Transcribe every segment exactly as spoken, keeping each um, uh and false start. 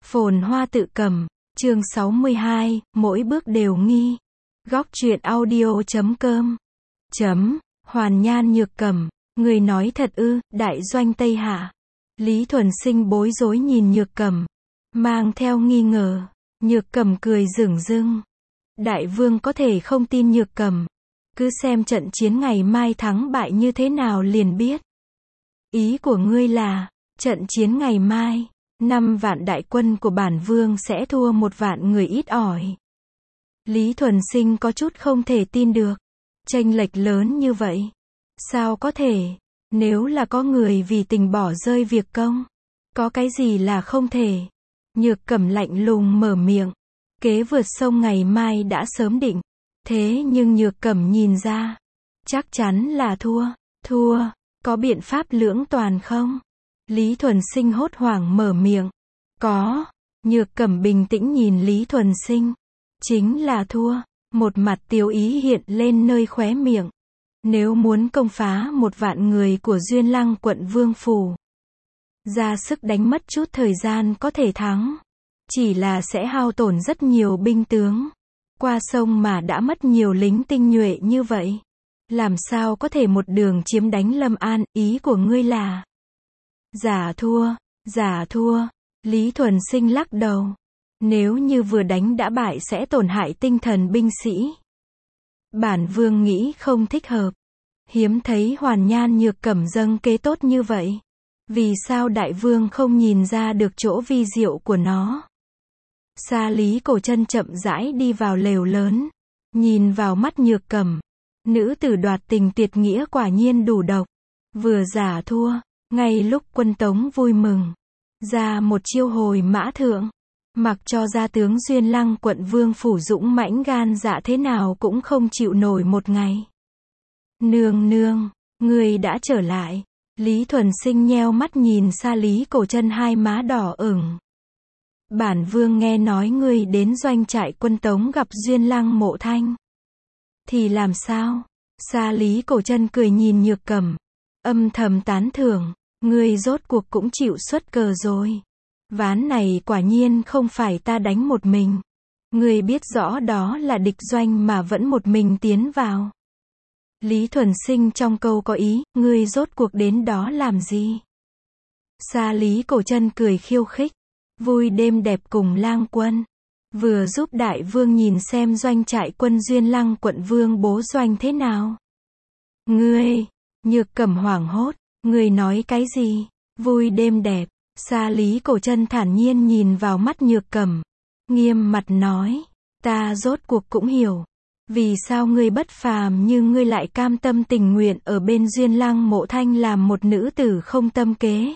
Phồn hoa tự cầm, chương sáu mươi hai, mỗi bước đều nghi. Góc truyện audio chấm com. Chấm, Hoàn Nhan Nhược Cẩm, người nói thật ư, đại doanh Tây Hạ. Lý Thuần Sinh bối rối nhìn Nhược Cẩm, mang theo nghi ngờ. Nhược Cẩm cười dửng dưng. Đại vương có thể không tin Nhược Cẩm, cứ xem trận chiến ngày mai thắng bại như thế nào liền biết. Ý của ngươi là, trận chiến ngày mai, năm vạn đại quân của bản vương sẽ thua một vạn người ít ỏi. Lý Thuần Sinh có chút không thể tin được. Chênh lệch lớn như vậy. Sao có thể? Nếu là có người vì tình bỏ rơi việc công, có cái gì là không thể? Nhược Cẩm lạnh lùng mở miệng. Kế vượt sông ngày mai đã sớm định. Thế nhưng Nhược Cẩm nhìn ra, chắc chắn là thua. Thua, có biện pháp lưỡng toàn không? Lý Thuần Sinh hốt hoảng mở miệng. Có. Nhược Cẩm bình tĩnh nhìn Lý Thuần Sinh. Chính là thua. Một mặt tiêu ý hiện lên nơi khóe miệng. Nếu muốn công phá một vạn người của Duyên Lăng quận Vương Phủ, ra sức đánh mất chút thời gian có thể thắng. Chỉ là sẽ hao tổn rất nhiều binh tướng. Qua sông mà đã mất nhiều lính tinh nhuệ như vậy. Làm sao có thể một đường chiếm đánh Lâm An, ý của ngươi là? Giả thua, giả thua. Lý Thuần Sinh lắc đầu. Nếu như vừa đánh đã bại sẽ tổn hại tinh thần binh sĩ. Bản vương nghĩ không thích hợp. Hiếm thấy Hoàn Nhan Nhược Cẩm dâng kế tốt như vậy. Vì sao đại vương không nhìn ra được chỗ vi diệu của nó? Sa Lý Cổ Chân chậm rãi đi vào lều lớn. Nhìn vào mắt Nhược Cẩm. Nữ tử đoạt tình tuyệt nghĩa quả nhiên đủ độc. Vừa giả thua, ngay lúc quân Tống vui mừng, ra một chiêu hồi mã thượng. Mặc cho gia tướng Duyên Lăng quận Vương Phủ dũng mãnh gan dạ thế nào cũng không chịu nổi một ngày. Nương nương, ngươi đã trở lại. Lý Thuần Sinh nheo mắt nhìn Sa Lý Cổ Chân hai má đỏ ửng. Bản vương nghe nói ngươi đến doanh trại quân Tống gặp Duyên Lăng Mộ Thanh. Thì làm sao? Sa Lý Cổ Chân cười nhìn Nhược Cẩm, âm thầm tán thưởng, ngươi rốt cuộc cũng chịu xuất cờ rồi. Ván này quả nhiên không phải ta đánh một mình. Ngươi biết rõ đó là địch doanh mà vẫn một mình tiến vào. Lý Thuần Sinh trong câu có ý, ngươi rốt cuộc đến đó làm gì? Sa Lý Cổ Chân cười khiêu khích, vui đêm đẹp cùng lang quân. Vừa giúp đại vương nhìn xem doanh trại quân Duyên Lăng quận Vương bố doanh thế nào. Ngươi, Nhược Cẩm hoảng hốt, ngươi nói cái gì? Vui đêm đẹp. Sa Lý Cổ Chân thản nhiên nhìn vào mắt Nhược Cẩm, nghiêm mặt nói, ta rốt cuộc cũng hiểu. Vì sao ngươi bất phàm như ngươi lại cam tâm tình nguyện ở bên Duyên Lăng Mộ Thanh làm một nữ tử không tâm kế.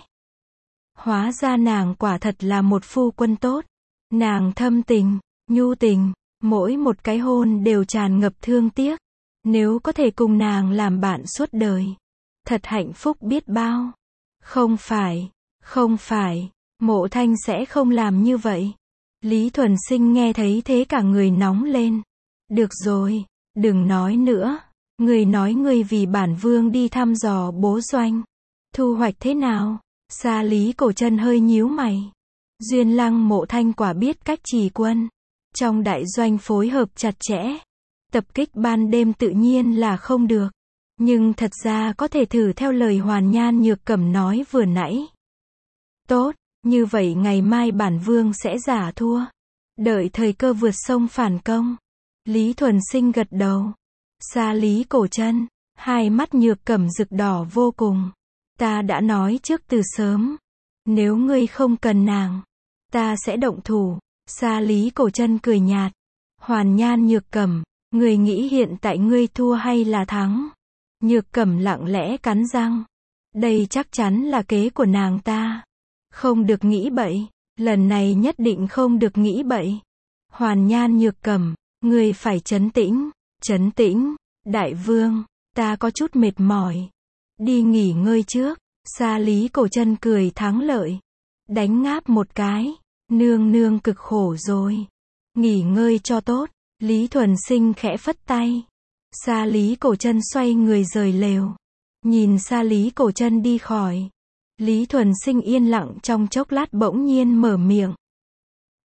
Hóa ra nàng quả thật là một phu quân tốt. Nàng thâm tình, nhu tình, mỗi một cái hôn đều tràn ngập thương tiếc. Nếu có thể cùng nàng làm bạn suốt đời, thật hạnh phúc biết bao. Không phải, không phải, Mộ Thanh sẽ không làm như vậy. Lý Thuần Sinh nghe thấy thế cả người nóng lên. Được rồi, đừng nói nữa. Người nói người vì bản vương đi thăm dò bố doanh. Thu hoạch thế nào? Sa Lý Cổ Chân hơi nhíu mày. Duyên Lăng Mộ Thanh quả biết cách trì quân. Trong đại doanh phối hợp chặt chẽ. Tập kích ban đêm tự nhiên là không được. Nhưng thật ra có thể thử theo lời Hoàn Nhan Nhược Cẩm nói vừa nãy. Tốt, như vậy ngày mai bản vương sẽ giả thua. Đợi thời cơ vượt sông phản công. Lý Thuần Sinh gật đầu. Sa Lý Cổ Chân, hai mắt Nhược Cẩm rực đỏ vô cùng. Ta đã nói trước từ sớm. Nếu ngươi không cần nàng, ta sẽ động thủ. Sa Lý Cổ Chân cười nhạt. Hoàn Nhan Nhược Cẩm, ngươi nghĩ hiện tại ngươi thua hay là thắng? Nhược Cẩm lặng lẽ cắn răng. Đây chắc chắn là kế của nàng ta. Không được nghĩ bậy. Lần này nhất định không được nghĩ bậy. Hoàn Nhan Nhược Cẩm, ngươi phải trấn tĩnh. Trấn tĩnh. Đại vương, ta có chút mệt mỏi. Đi nghỉ ngơi trước. Sa Lý Cổ Chân cười thắng lợi. Đánh ngáp một cái. Nương nương cực khổ rồi. Nghỉ ngơi cho tốt. Lý Thuần Sinh khẽ phất tay. Sa Lý Cổ Chân xoay người rời lều. Nhìn Sa Lý Cổ Chân đi khỏi. Lý Thuần Sinh yên lặng trong chốc lát bỗng nhiên mở miệng.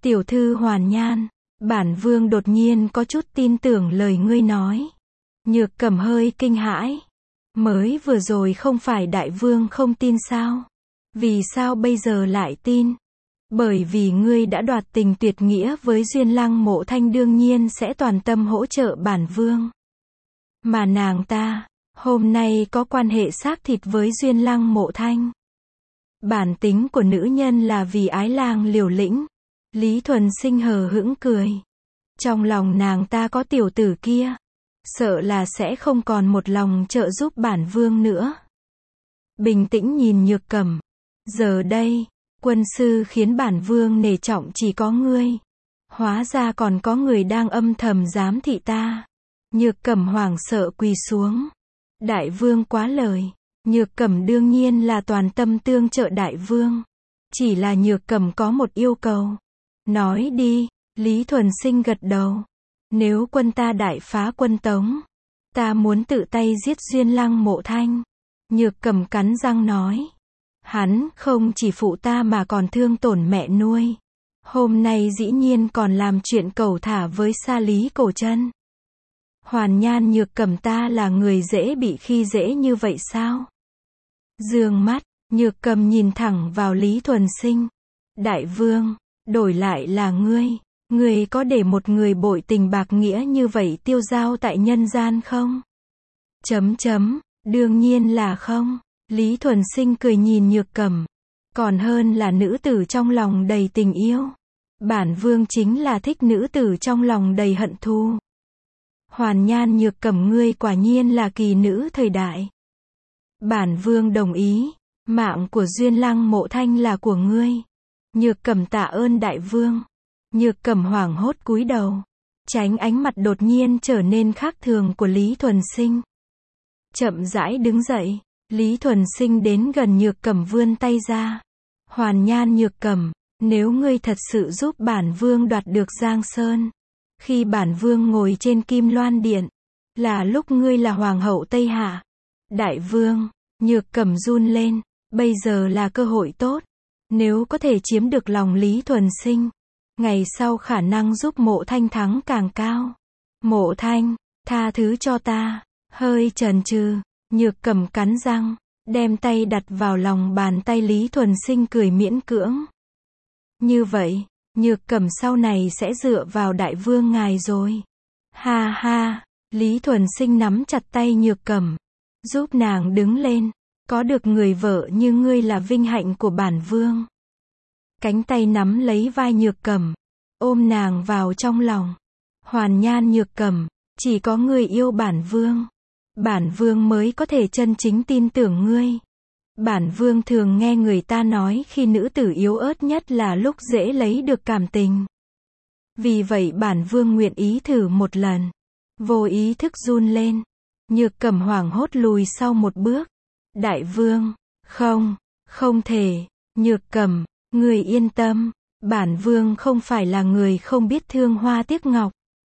Tiểu thư Hoàn Nhan, bản vương đột nhiên có chút tin tưởng lời ngươi nói. Nhược Cẩm hơi kinh hãi. Mới vừa rồi không phải đại vương không tin sao? Vì sao bây giờ lại tin? Bởi vì ngươi đã đoạt tình tuyệt nghĩa với Duyên Lăng Mộ Thanh, đương nhiên sẽ toàn tâm hỗ trợ bản vương. Mà nàng ta, hôm nay có quan hệ xác thịt với Duyên Lăng Mộ Thanh. Bản tính của nữ nhân là vì ái lang liều lĩnh. Lý Thuần Sinh hờ hững cười. Trong lòng nàng ta có tiểu tử kia, sợ là sẽ không còn một lòng trợ giúp bản vương nữa. Bình tĩnh nhìn Nhược Cẩm. Giờ đây, quân sư khiến bản vương nể trọng chỉ có ngươi. Hóa ra còn có người đang âm thầm giám thị ta. Nhược Cẩm hoảng sợ quỳ xuống. Đại vương quá lời. Nhược Cẩm đương nhiên là toàn tâm tương trợ đại vương. Chỉ là Nhược Cẩm có một yêu cầu. Nói đi. Lý Thuần Sinh gật đầu. Nếu quân ta đại phá quân Tống, ta muốn tự tay giết Duyên Lăng Mộ Thanh. Nhược Cẩm cắn răng nói. Hắn không chỉ phụ ta mà còn thương tổn mẹ nuôi. Hôm nay dĩ nhiên còn làm chuyện cẩu thả với Sa Lý Cổ Chân. Hoàn Nhan, Nhược Cẩm ta là người dễ bị khi dễ như vậy sao? Dương mắt, Nhược Cẩm nhìn thẳng vào Lý Thuần Sinh. Đại vương, đổi lại là ngươi, ngươi có để một người bội tình bạc nghĩa như vậy tiêu dao tại nhân gian không? Chấm chấm, đương nhiên là không. Lý Thuần Sinh cười nhìn Nhược Cẩm. Còn hơn là nữ tử trong lòng đầy tình yêu. Bản vương chính là thích nữ tử trong lòng đầy hận thù. Hoàn Nhan, Nhược Cẩm, ngươi quả nhiên là kỳ nữ thời đại. Bản vương đồng ý. Mạng của Duyên Lăng Mộ Thanh là của ngươi. Nhược Cẩm tạ ơn đại vương. Nhược Cẩm hoảng hốt cúi đầu, tránh ánh mặt đột nhiên trở nên khác thường của Lý Thuần Sinh. Chậm rãi đứng dậy, Lý Thuần Sinh đến gần Nhược Cẩm vươn tay ra. Hoàn Nhan, Nhược Cẩm, nếu ngươi thật sự giúp bản vương đoạt được Giang Sơn, khi bản vương ngồi trên Kim Loan Điện, là lúc ngươi là hoàng hậu Tây Hạ. Đại vương, Nhược Cẩm run lên, bây giờ là cơ hội tốt. Nếu có thể chiếm được lòng Lý Thuần Sinh, ngày sau khả năng giúp Mộ Thanh thắng càng cao. Mộ Thanh, tha thứ cho ta. Hơi chần chừ, Nhược Cẩm cắn răng, đem tay đặt vào lòng bàn tay Lý Thuần Sinh, cười miễn cưỡng. Như vậy, Nhược Cẩm sau này sẽ dựa vào đại vương ngài rồi. Ha ha, Lý Thuần Sinh nắm chặt tay Nhược Cẩm, giúp nàng đứng lên. Có được người vợ như ngươi là vinh hạnh của bản vương. Cánh tay nắm lấy vai Nhược Cẩm, ôm nàng vào trong lòng. Hoàn Nhan, Nhược Cẩm, chỉ có ngươi yêu bản vương, bản vương mới có thể chân chính tin tưởng ngươi. Bản vương thường nghe người ta nói khi nữ tử yếu ớt nhất là lúc dễ lấy được cảm tình. Vì vậy bản vương nguyện ý thử một lần. Vô ý thức run lên. Nhược Cẩm hoảng hốt lùi sau một bước. Đại vương, không, không thể. Nhược Cẩm, người yên tâm, bản vương không phải là người không biết thương hoa tiếc ngọc.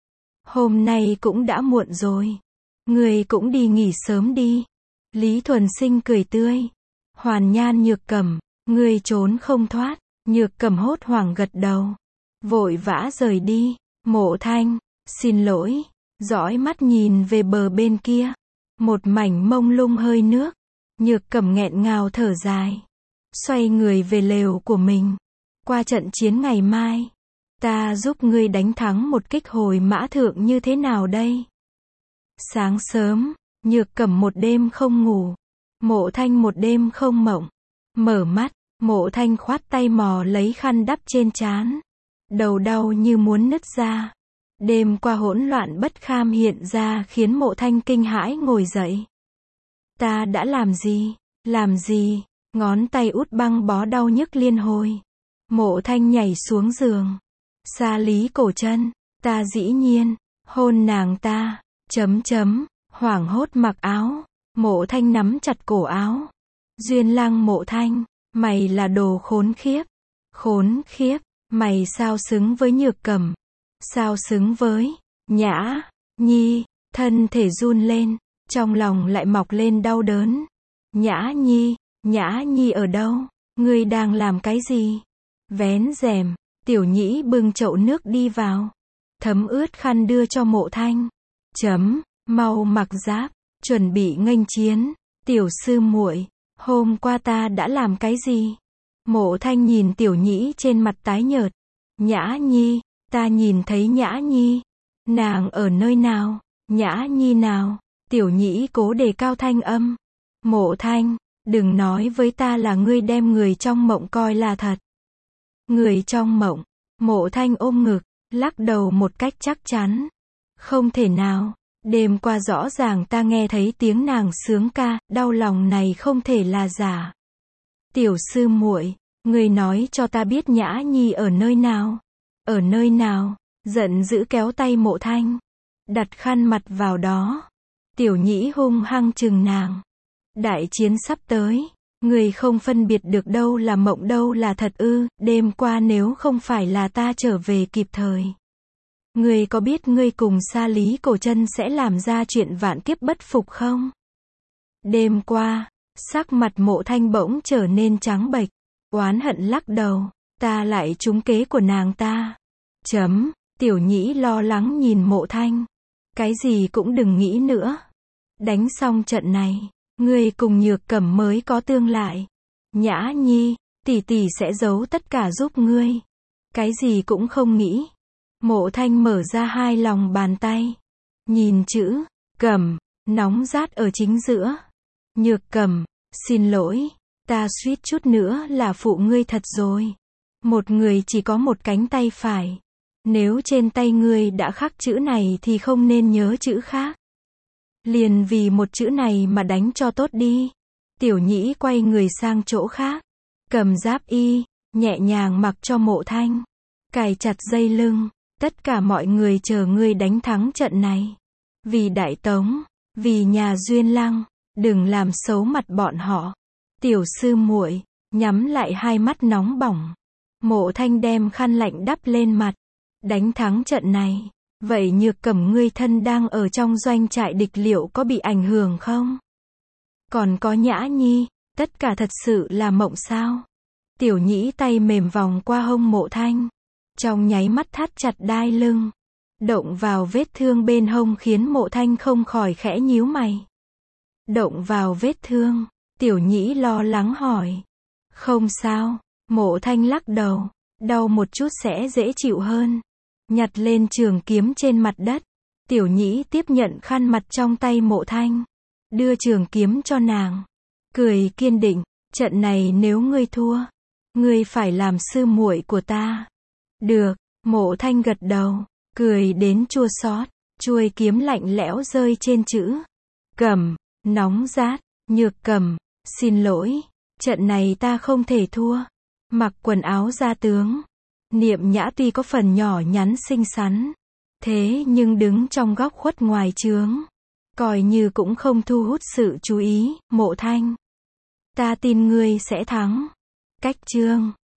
Hôm nay cũng đã muộn rồi, người cũng đi nghỉ sớm đi. Lý Thuần Sinh cười tươi. Hoàn Nhan, Nhược Cẩm, người trốn không thoát. Nhược Cẩm hốt hoảng gật đầu, vội vã rời đi. Mộ Thanh, xin lỗi. Dõi mắt nhìn về bờ bên kia, một mảnh mông lung hơi nước. Nhược Cẩm nghẹn ngào thở dài, xoay người về lều của mình. Qua trận chiến ngày mai, ta giúp ngươi đánh thắng một kích hồi mã thượng như thế nào đây? Sáng sớm, Nhược Cẩm một đêm không ngủ, Mộ Thanh một đêm không mộng. Mở mắt, Mộ Thanh khoát tay mò lấy khăn đắp trên trán, đầu đau như muốn nứt ra. Đêm qua hỗn loạn bất kham hiện ra khiến Mộ Thanh kinh hãi ngồi dậy. Ta đã làm gì? Làm gì? Ngón tay út băng bó đau nhức liên hồi. Mộ Thanh nhảy xuống giường. Sa Lý Cổ Chân, ta dĩ nhiên hôn nàng ta. Chấm chấm, hoảng hốt mặc áo. Mộ Thanh nắm chặt cổ áo. Duyên Lăng Mộ Thanh, mày là đồ khốn khiếp. Khốn khiếp, mày sao xứng với Nhược Cẩm? Sao xứng với Nhã Nhi? Thân thể run lên, trong lòng lại mọc lên đau đớn. Nhã Nhi, Nhã Nhi ở đâu? Ngươi đang làm cái gì? Vén rèm, Tiểu Nhĩ bưng chậu nước đi vào. Thấm ướt khăn đưa cho Mộ Thanh. Chấm, mau mặc giáp, chuẩn bị nghênh chiến. Tiểu sư muội, hôm qua ta đã làm cái gì? Mộ Thanh nhìn Tiểu Nhĩ trên mặt tái nhợt. Nhã Nhi, ta nhìn thấy Nhã Nhi. Nàng ở nơi nào? Nhã Nhi nào? Tiểu Nhĩ cố đề cao thanh âm. Mộ Thanh, đừng nói với ta là ngươi đem người trong mộng coi là thật. Người trong mộng. Mộ Thanh ôm ngực, lắc đầu một cách chắc chắn. Không thể nào, đêm qua rõ ràng ta nghe thấy tiếng nàng sướng ca, đau lòng này không thể là giả. Tiểu sư muội, ngươi nói cho ta biết Nhã Nhi ở nơi nào? Ở nơi nào? Giận dữ kéo tay Mộ Thanh, đặt khăn mặt vào đó. Tiểu Nhĩ hung hăng chừng nàng. Đại chiến sắp tới, người không phân biệt được đâu là mộng đâu là thật ư? Đêm qua nếu không phải là ta trở về kịp thời, người có biết ngươi cùng Sa Lý Cổ Chân sẽ làm ra chuyện vạn kiếp bất phục không? Đêm qua, sắc mặt Mộ Thanh bỗng trở nên trắng bệch, oán hận lắc đầu, ta lại trúng kế của nàng ta. Chấm, Tiểu Nhĩ lo lắng nhìn Mộ Thanh. Cái gì cũng đừng nghĩ nữa. Đánh xong trận này, ngươi cùng Nhược Cẩm mới có tương lại. Nhã Nhi, tỷ tỷ sẽ giấu tất cả giúp ngươi. Cái gì cũng không nghĩ. Mộ Thanh mở ra hai lòng bàn tay. Nhìn chữ, Cẩm, nóng rát ở chính giữa. Nhược Cẩm, xin lỗi, ta suýt chút nữa là phụ ngươi thật rồi. Một người chỉ có một cánh tay phải. Nếu trên tay ngươi đã khắc chữ này thì không nên nhớ chữ khác. Liền vì một chữ này mà đánh cho tốt đi. Tiểu Nhĩ quay người sang chỗ khác. Cầm giáp y, nhẹ nhàng mặc cho Mộ Thanh. Cài chặt dây lưng. Tất cả mọi người chờ ngươi đánh thắng trận này. Vì Đại Tống, vì nhà Duyên Lăng, đừng làm xấu mặt bọn họ. Tiểu sư muội, nhắm lại hai mắt nóng bỏng. Mộ Thanh đem khăn lạnh đắp lên mặt. Đánh thắng trận này, vậy Nhược Cẩm ngươi thân đang ở trong doanh trại địch liệu có bị ảnh hưởng không? Còn có Nhã Nhi, tất cả thật sự là mộng sao? Tiểu Nhĩ tay mềm vòng qua hông Mộ Thanh, trong nháy mắt thắt chặt đai lưng, động vào vết thương bên hông khiến Mộ Thanh không khỏi khẽ nhíu mày. Động vào vết thương, Tiểu Nhĩ lo lắng hỏi. Không sao, Mộ Thanh lắc đầu, đau một chút sẽ dễ chịu hơn. Nhặt lên trường kiếm trên mặt đất. Tiểu Nhĩ tiếp nhận khăn mặt trong tay Mộ Thanh, đưa trường kiếm cho nàng, cười kiên định, trận này nếu ngươi thua, ngươi phải làm sư muội của ta. Được, Mộ Thanh gật đầu, cười đến chua xót, chuôi kiếm lạnh lẽo rơi trên chữ Cẩm, nóng rát. Nhược Cẩm, xin lỗi, trận này ta không thể thua. Mặc quần áo gia tướng. Niệm Nhã tuy có phần nhỏ nhắn xinh xắn, thế nhưng đứng trong góc khuất ngoài trướng, coi như cũng không thu hút sự chú ý. Mộ Thanh, ta tin ngươi sẽ thắng. Cách chương